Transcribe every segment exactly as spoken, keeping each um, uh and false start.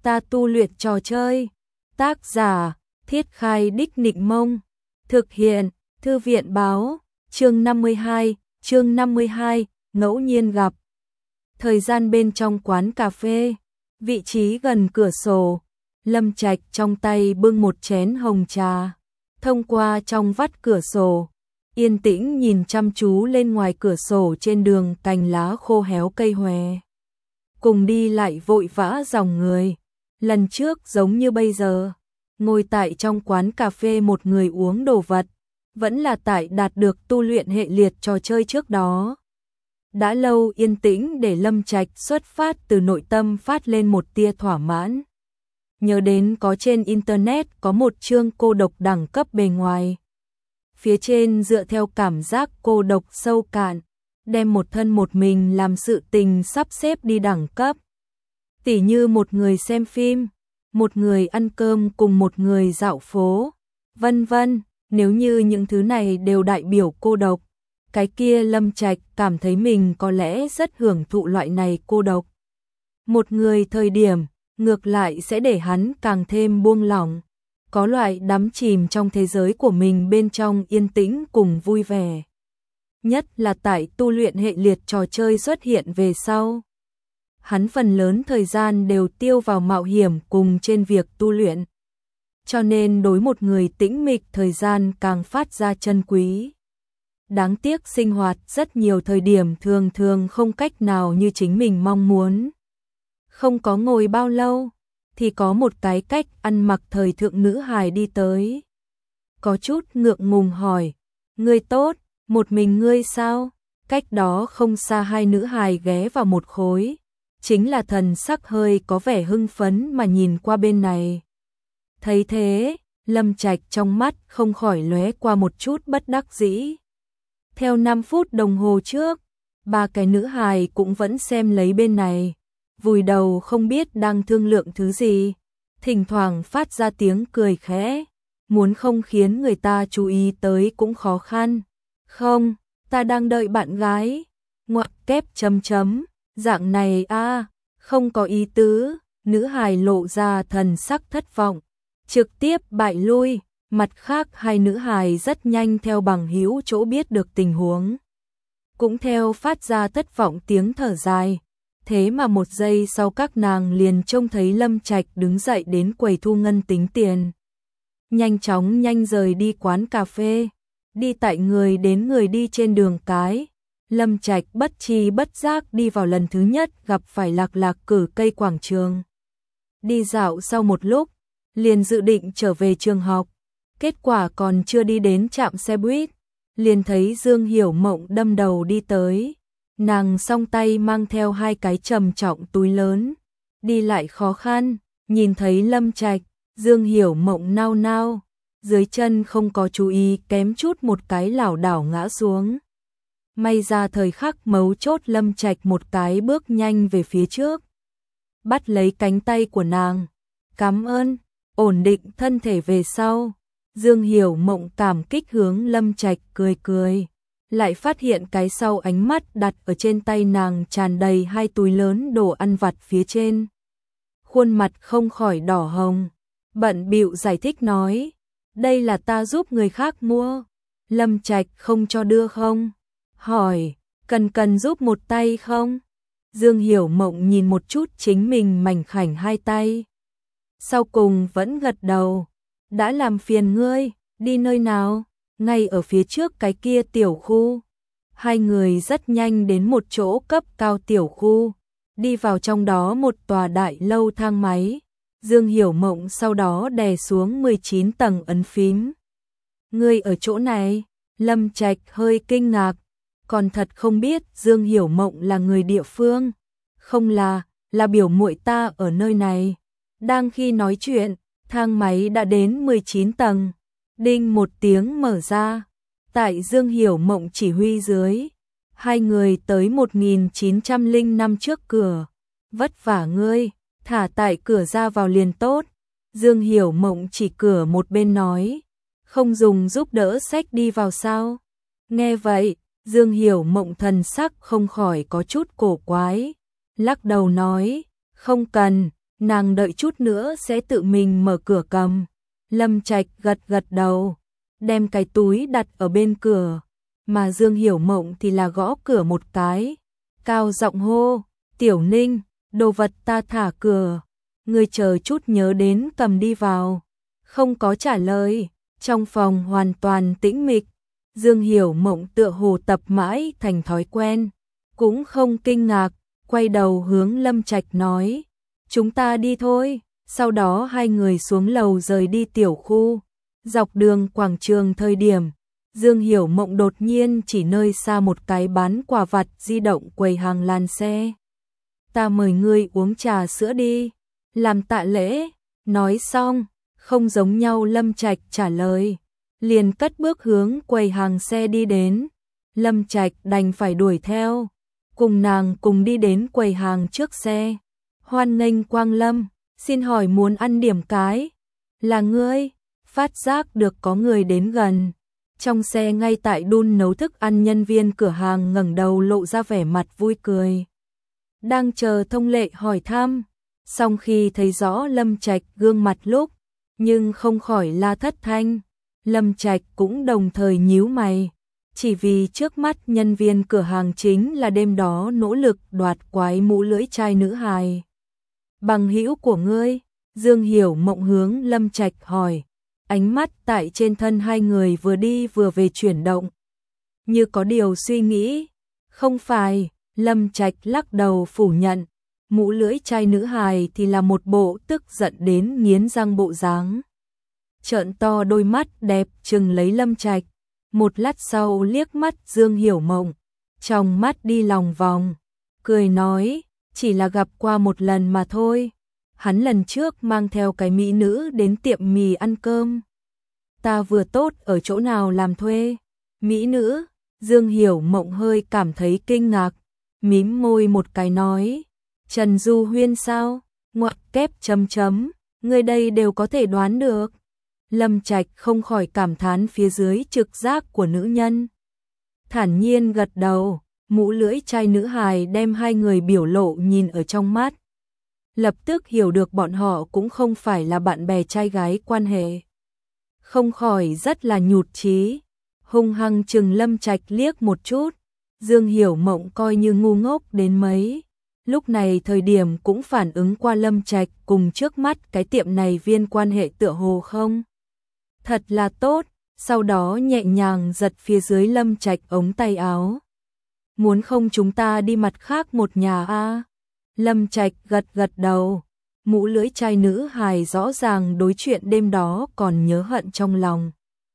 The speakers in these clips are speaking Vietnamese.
Ta tu luyện trò chơi. Tác giả: Thiết Khai Đích Nịnh Mông. Thực hiện: Thư viện báo. Chương năm mươi hai, chương năm mươi hai, ngẫu nhiên gặp. Thời gian bên trong quán cà phê, vị trí gần cửa sổ, Lâm Trạch trong tay bưng một chén hồng trà, thông qua trong vắt cửa sổ, yên tĩnh nhìn chăm chú lên ngoài cửa sổ trên đường cành lá khô héo cây hòe. Cùng đi lại vội vã dòng người, lần trước giống như bây giờ, ngồi tại trong quán cà phê một người uống đồ vật, vẫn là tại đạt được tu luyện hệ liệt trò chơi trước đó. Đã lâu yên tĩnh để Lâm Trạch xuất phát từ nội tâm phát lên một tia thỏa mãn. Nhớ đến có trên internet có một chương cô độc đẳng cấp bề ngoài. Phía trên dựa theo cảm giác cô độc sâu cạn, đem một thân một mình làm sự tình sắp xếp đi đẳng cấp. Tỉ như một người xem phim, một người ăn cơm cùng một người dạo phố, vân vân. Nếu như những thứ này đều đại biểu cô độc, cái kia Lâm Trạch cảm thấy mình có lẽ rất hưởng thụ loại này cô độc. Một người thời điểm, ngược lại sẽ để hắn càng thêm buông lỏng, có loại đắm chìm trong thế giới của mình bên trong yên tĩnh cùng vui vẻ. Nhất là tại tu luyện hệ liệt trò chơi xuất hiện về sau. Hắn phần lớn thời gian đều tiêu vào mạo hiểm cùng trên việc tu luyện. Cho nên đối một người tĩnh mịch thời gian càng phát ra chân quý. Đáng tiếc sinh hoạt rất nhiều thời điểm thường thường không cách nào như chính mình mong muốn. Không có ngồi bao lâu, thì có một cái cách ăn mặc thời thượng nữ hài đi tới. Có chút ngượng ngùng hỏi, ngươi tốt, một mình ngươi sao? Cách đó không xa hai nữ hài ghé vào một khối. Chính là thần sắc hơi có vẻ hưng phấn mà nhìn qua bên này. Thấy thế, Lâm Trạch trong mắt không khỏi lóe qua một chút bất đắc dĩ. Theo năm phút đồng hồ trước, ba cái nữ hài cũng vẫn xem lấy bên này, vùi đầu không biết đang thương lượng thứ gì, thỉnh thoảng phát ra tiếng cười khẽ, muốn không khiến người ta chú ý tới cũng khó khăn. Không, ta đang đợi bạn gái. Ngoặc kép chấm chấm, dạng này a, không có ý tứ. Nữ hài lộ ra thần sắc thất vọng, trực tiếp bại lui. Mặt khác hai nữ hài rất nhanh theo bằng hữu chỗ biết được tình huống, cũng theo phát ra thất vọng tiếng thở dài. Thế mà một giây sau các nàng liền trông thấy Lâm Trạch đứng dậy đến quầy thu ngân tính tiền, nhanh chóng nhanh rời đi quán cà phê, đi tại người đến người đi trên đường cái. Lâm Trạch bất tri bất giác đi vào lần thứ nhất gặp phải Lạc Lạc cử cây quảng trường. Đi dạo sau một lúc, liền dự định trở về trường học. Kết quả còn chưa đi đến trạm xe buýt, liền thấy Dương Hiểu Mộng đâm đầu đi tới. Nàng song tay mang theo hai cái trầm trọng túi lớn, đi lại khó khăn, nhìn thấy Lâm Trạch, Dương Hiểu Mộng nao nao, dưới chân không có chú ý kém chút một cái lảo đảo ngã xuống. May ra thời khắc mấu chốt Lâm Trạch một cái bước nhanh về phía trước, bắt lấy cánh tay của nàng. Cảm ơn, ổn định thân thể về sau. Dương Hiểu Mộng cảm kích hướng Lâm Trạch cười cười, lại phát hiện cái sau ánh mắt đặt ở trên tay nàng tràn đầy hai túi lớn đồ ăn vặt phía trên. Khuôn mặt không khỏi đỏ hồng, bận bịu giải thích nói, đây là ta giúp người khác mua. Lâm Trạch không cho đưa không? Hỏi, cần cần giúp một tay không? Dương Hiểu Mộng nhìn một chút chính mình mảnh khảnh hai tay, sau cùng vẫn gật đầu. Đã làm phiền ngươi, đi nơi nào? Ngay ở phía trước cái kia tiểu khu. Hai người rất nhanh đến một chỗ cấp cao tiểu khu, đi vào trong đó một tòa đại lâu thang máy. Dương Hiểu Mộng sau đó đè xuống mười chín tầng ấn phím. Ngươi ở chỗ này? Lâm Trạch hơi kinh ngạc, còn thật không biết Dương Hiểu Mộng là người địa phương. Không là, là biểu muội ta ở nơi này. Đang khi nói chuyện, thang máy đã đến mười chín tầng, đinh một tiếng mở ra. Tại Dương Hiểu Mộng chỉ huy dưới, hai người tới một nghìn chín trăm lẻ năm trước cửa. Vất vả ngươi, thả tại cửa ra vào liền tốt. Dương Hiểu Mộng chỉ cửa một bên nói, không dùng giúp đỡ xách đi vào sao? Nghe vậy, Dương Hiểu Mộng thần sắc không khỏi có chút cổ quái, lắc đầu nói, không cần. nàng đợi chút nữa sẽ tự mình mở cửa cầm. Lâm Trạch gật gật đầu, đem cái túi đặt ở bên cửa, mà Dương Hiểu Mộng thì là gõ cửa một cái, cao giọng hô, Tiểu Ninh, đồ vật ta thả cửa, ngươi chờ chút nhớ đến cầm đi vào. Không có trả lời, trong phòng hoàn toàn tĩnh mịch, Dương Hiểu Mộng tựa hồ tập mãi thành thói quen, cũng không kinh ngạc, quay đầu hướng Lâm Trạch nói, chúng ta đi thôi. Sau đó hai người xuống lầu rời đi tiểu khu, dọc đường quảng trường thời điểm, Dương Hiểu Mộng đột nhiên chỉ nơi xa một cái bán quà vặt di động quầy hàng làn xe. Ta mời ngươi uống trà sữa đi, làm tạ lễ. Nói xong, không giống nhau Lâm Trạch trả lời, liền cất bước hướng quầy hàng xe đi đến. Lâm Trạch đành phải đuổi theo, cùng nàng cùng đi đến quầy hàng trước xe. Hoan nghênh Quang Lâm, xin hỏi muốn ăn điểm cái? Là ngươi? Phát giác được có người đến gần. Trong xe ngay tại đun nấu thức ăn nhân viên cửa hàng ngẩng đầu lộ ra vẻ mặt vui cười. Đang chờ thông lệ hỏi thăm, song khi thấy rõ Lâm Trạch gương mặt lúc, nhưng không khỏi la thất thanh. Lâm Trạch cũng đồng thời nhíu mày, chỉ vì trước mắt nhân viên cửa hàng chính là đêm đó nỗ lực đoạt quái mũ lưỡi trai nữ hài. Bằng hữu của ngươi? Dương Hiểu Mộng hướng Lâm Trạch hỏi, ánh mắt tại trên thân hai người vừa đi vừa về chuyển động, như có điều suy nghĩ. Không phải, Lâm Trạch lắc đầu phủ nhận, mũ lưỡi trai nữ hài thì là một bộ tức giận đến nghiến răng bộ dáng. Trợn to đôi mắt đẹp trừng lấy Lâm Trạch, một lát sau liếc mắt Dương Hiểu Mộng, trong mắt đi lòng vòng, cười nói, chỉ là gặp qua một lần mà thôi. Hắn lần trước mang theo cái mỹ nữ đến tiệm mì ăn cơm. Ta vừa tốt ở chỗ nào làm thuê? Mỹ nữ? Dương Hiểu Mộng hơi cảm thấy kinh ngạc, mím môi một cái nói, Trần Du Huyên sao? Ngoặc kép chấm chấm, người đây đều có thể đoán được. Lâm Trạch không khỏi cảm thán phía dưới trực giác của nữ nhân. Thản nhiên gật đầu, mũ lưỡi trai nữ hài đem hai người biểu lộ nhìn ở trong mắt. Lập tức hiểu được bọn họ cũng không phải là bạn bè trai gái quan hệ. Không khỏi rất là nhụt chí, hung hăng chừng Lâm Trạch liếc một chút. Dương Hiểu Mộng coi như ngu ngốc đến mấy, lúc này thời điểm cũng phản ứng qua Lâm Trạch cùng trước mắt cái tiệm này viên quan hệ tựa hồ không thật là tốt, sau đó nhẹ nhàng giật phía dưới Lâm Trạch ống tay áo. Muốn không chúng ta đi mặt khác một nhà a? Lâm Trạch gật gật đầu, mũ lưỡi trai nữ hài rõ ràng đối chuyện đêm đó còn nhớ hận trong lòng.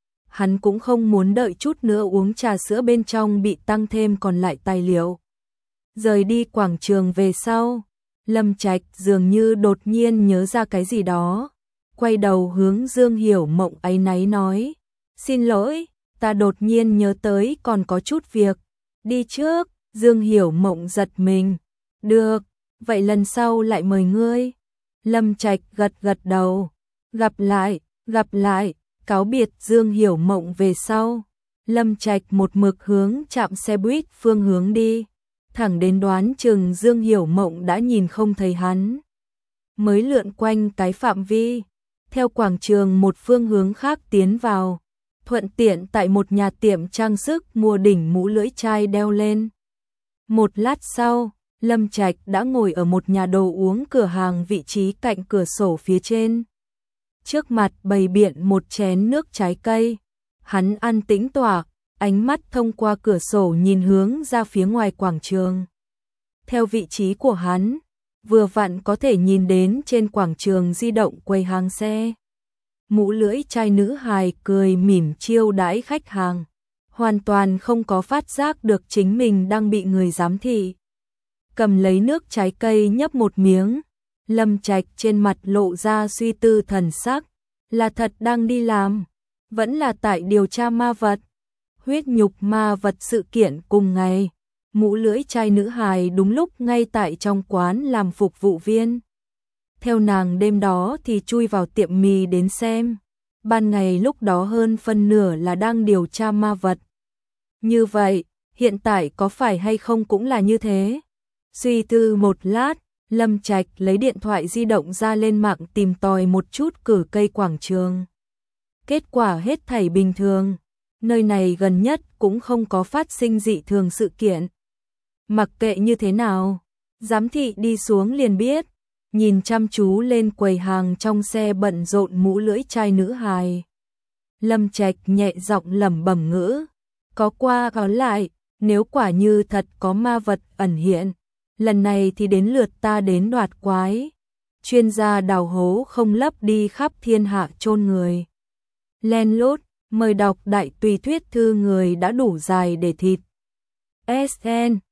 Hắn cũng không muốn đợi chút nữa uống trà sữa bên trong bị tăng thêm còn lại tài liệu. Rời đi quảng trường về sau, Lâm Trạch dường như đột nhiên nhớ ra cái gì đó, quay đầu hướng Dương Hiểu Mộng áy náy nói, xin lỗi, ta đột nhiên nhớ tới còn có chút việc, đi trước. Dương Hiểu Mộng giật mình, được, vậy lần sau lại mời ngươi. Lâm Trạch gật gật đầu, gặp lại, gặp lại. Cáo biệt Dương Hiểu Mộng về sau, Lâm Trạch một mực hướng trạm xe buýt phương hướng đi, thẳng đến đoán chừng Dương Hiểu Mộng đã nhìn không thấy hắn, mới lượn quanh cái phạm vi, theo quảng trường một phương hướng khác tiến vào, thuận tiện tại một nhà tiệm trang sức mua đỉnh mũ lưỡi trai đeo lên. Một lát sau, Lâm Trạch đã ngồi ở một nhà đồ uống cửa hàng vị trí cạnh cửa sổ phía trên. Trước mặt bày biện một chén nước trái cây, hắn ăn tĩnh tọa, ánh mắt thông qua cửa sổ nhìn hướng ra phía ngoài quảng trường. Theo vị trí của hắn, vừa vặn có thể nhìn đến trên quảng trường di động quầy hàng xe. Mũ lưỡi trai nữ hài cười mỉm chiêu đãi khách hàng, hoàn toàn không có phát giác được chính mình đang bị người giám thị. Cầm lấy nước trái cây nhấp một miếng, Lâm Trạch trên mặt lộ ra suy tư thần sắc, là thật đang đi làm, vẫn là tại điều tra ma vật. Huyết nhục ma vật sự kiện cùng ngày, mũ lưỡi trai nữ hài đúng lúc ngay tại trong quán làm phục vụ viên. Theo nàng đêm đó thì chui vào tiệm mì đến xem, ban ngày lúc đó hơn phân nửa là đang điều tra ma vật. Như vậy, hiện tại có phải hay không cũng là như thế? Suy tư một lát, Lâm Trạch lấy điện thoại di động ra lên mạng tìm tòi một chút cử cây quảng trường. Kết quả hết thảy bình thường, nơi này gần nhất cũng không có phát sinh dị thường sự kiện. Mặc kệ như thế nào, giám thị đi xuống liền biết, nhìn chăm chú lên quầy hàng trong xe bận rộn mũ lưỡi chai nữ hài. Lâm Trạch nhẹ giọng lẩm bẩm ngữ, có qua có lại, nếu quả như thật có ma vật ẩn hiện, lần này thì đến lượt ta đến đoạt quái. Chuyên gia đào hố không lấp đi khắp thiên hạ chôn người. Len lút, mời đọc đại tùy thuyết thư người đã đủ dài để thịt. ét en